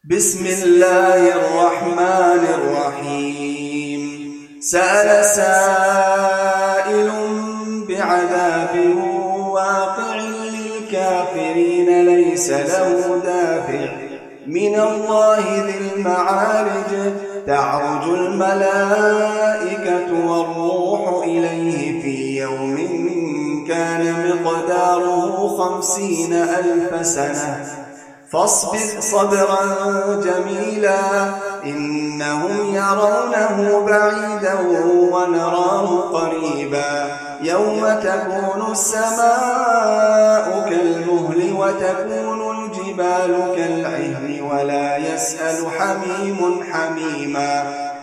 بسم الله الرحمن الرحيم. سأل سائل بعذاب واقع للكافرين ليس له دافع من الله ذي المعارج. تعرج الملائكة والروح إليه في يوم كان مقداره 50,000 سنة فاصبر صبرا جميلا إنهم يرونه بعيدا ونراه قريبا. يوم تكون السماء كالمهل وتكون الجبال كالعهن ولا يسأل حميم حميما.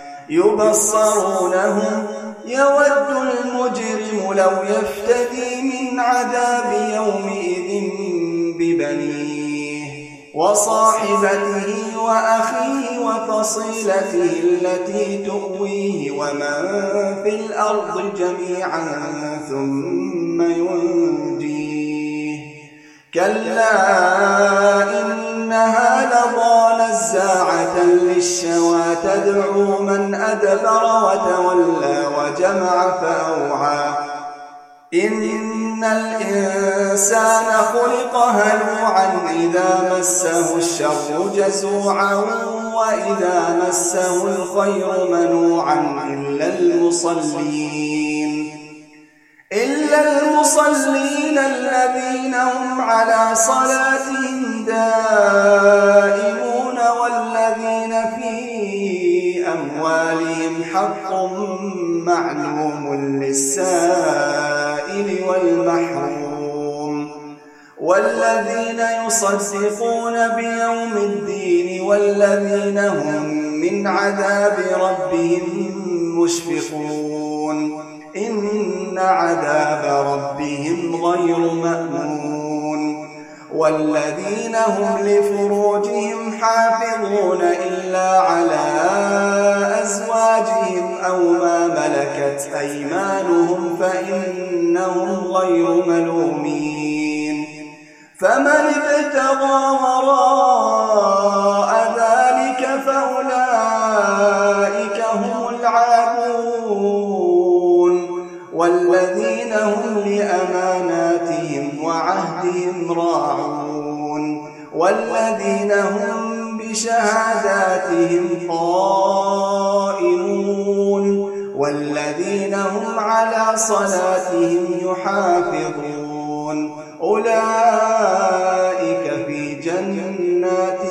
يبصرونهم يود المجرم لو يفتدي من عذاب يومئذ ببنيه وصاحبته وأخيه وفصيلته التي تؤويه ومن في الأرض جميعا ثم ينجيه. كلا إنها لظى نزاعة للشوى تدعو من أدبر وتولى وجمع فأوعى. إن الإنسان خلق هلوعا إذا مسه الشر جزوعا وإذا مسه الخير منوعا إلا المصلين الذين هم على صلاتهم دائمون والذين في أموالهم حق معلوم للسائل والمحروم. والذين يصدقون بيوم الدين والذين هم من عذاب ربهم مشفقون. إن عذاب ربهم غير مأمون. والذين هم لفروجهم حافظون إلا على أزواجهم أو ما ملكت أيمانهم فإنهم غير ملومين. فمن ابتغى وراء ذلك فأولئك هم العادون. والذين هم لأماناتهم وعهدهم راعون. والذين هم بشهاداتهم قائمون. والذين هم على صلاتهم يحافظون. أولئك في جنات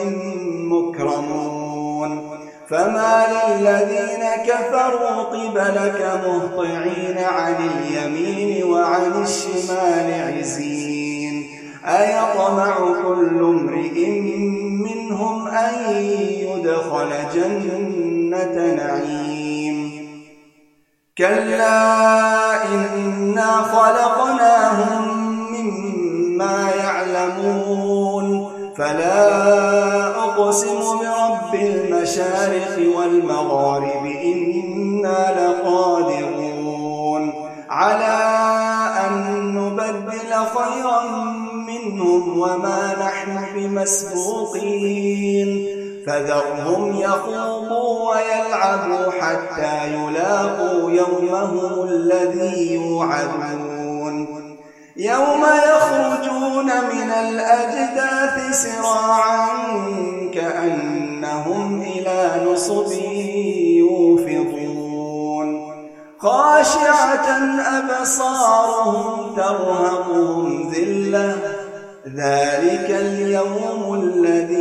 مكرمون. فما للذين كفروا قبلك مهطعين عن اليمين وعن الشمال عزين. أيطمع كل امرئ منهم أن يدخل جنة نعيم. كلا إنا خلقناهم مما يعلمون. فلا أقسم برب المشارق والمغارب إنا لقادرون على أن نبدل خيرا منهم وما نحن بمسبوقين. فذرهم يخوضوا ويلعبوا حتى يلاقوا يومهم الذي يوعدون. يوم يخرجون من الأجداث سراعا كأنهم إلى نصب يوفضون. خاشعة أبصارهم ترهقهم ذلة ذلك اليوم الذي